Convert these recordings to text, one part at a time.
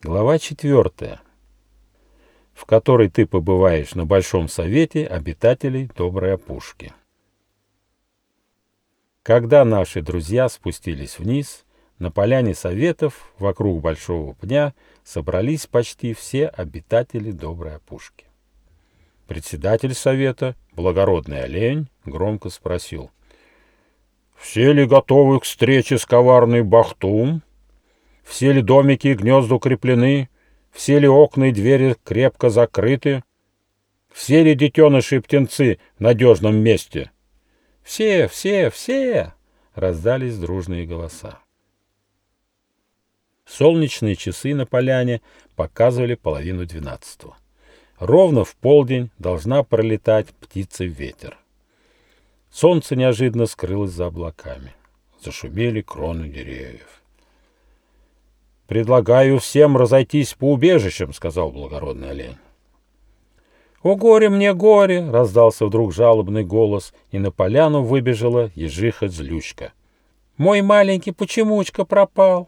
Глава 4, в которой ты побываешь на Большом совете обитателей Доброй Опушки. Когда наши друзья спустились вниз, на поляне советов вокруг большого пня собрались почти все обитатели Доброй Опушки. Председатель совета, благородный олень, громко спросил: «Все ли готовы к встрече с коварной Бахтум? Все ли домики и гнезда укреплены? Все ли окна и двери крепко закрыты? Все ли детеныши и птенцы в надежном месте?» «Все, все, все!» — раздались дружные голоса. Солнечные часы на поляне показывали 11:30. Ровно в полдень должна пролетать птица-ветер. Солнце неожиданно скрылось за облаками. Зашумели кроны деревьев. «Предлагаю всем разойтись по убежищам», — сказал благородный олень. «О горе мне, горе!» — раздался вдруг жалобный голос, и на поляну выбежала ежиха-злючка. «Мой маленький почемучка пропал!»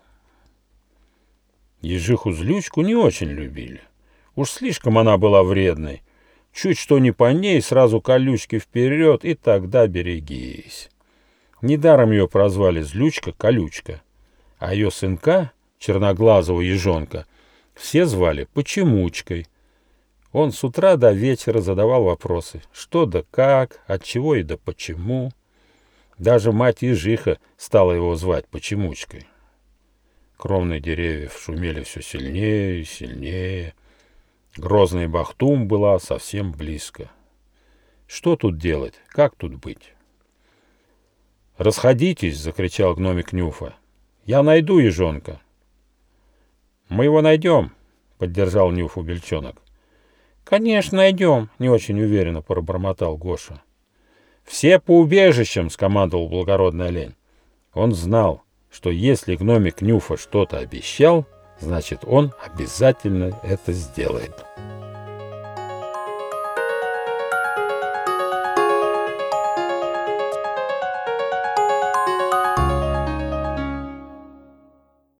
Ежиху-злючку не очень любили. Уж слишком она была вредной. Чуть что не по ней, сразу колючки вперед, и тогда берегись. Недаром ее прозвали Злючка-колючка, а ее сынка, черноглазого ежонка, все звали Почемучкой. Он с утра до вечера задавал вопросы: что да как, от чего и да почему. Даже мать ежиха стала его звать Почемучкой. Кроны деревьев шумели все сильнее и сильнее. Грозная Бахтум была совсем близко. Что тут делать? Как тут быть? «Расходитесь!» — закричал гномик Нюфа. «Я найду ежонка!» «Мы его найдем!» — поддержал Нюфу бельчонок. «Конечно, найдем!» — не очень уверенно пробормотал Гоша. «Все по убежищам!» — скомандовал благородный олень. Он знал, что если гномик Нюфа что-то обещал, значит, он обязательно это сделает.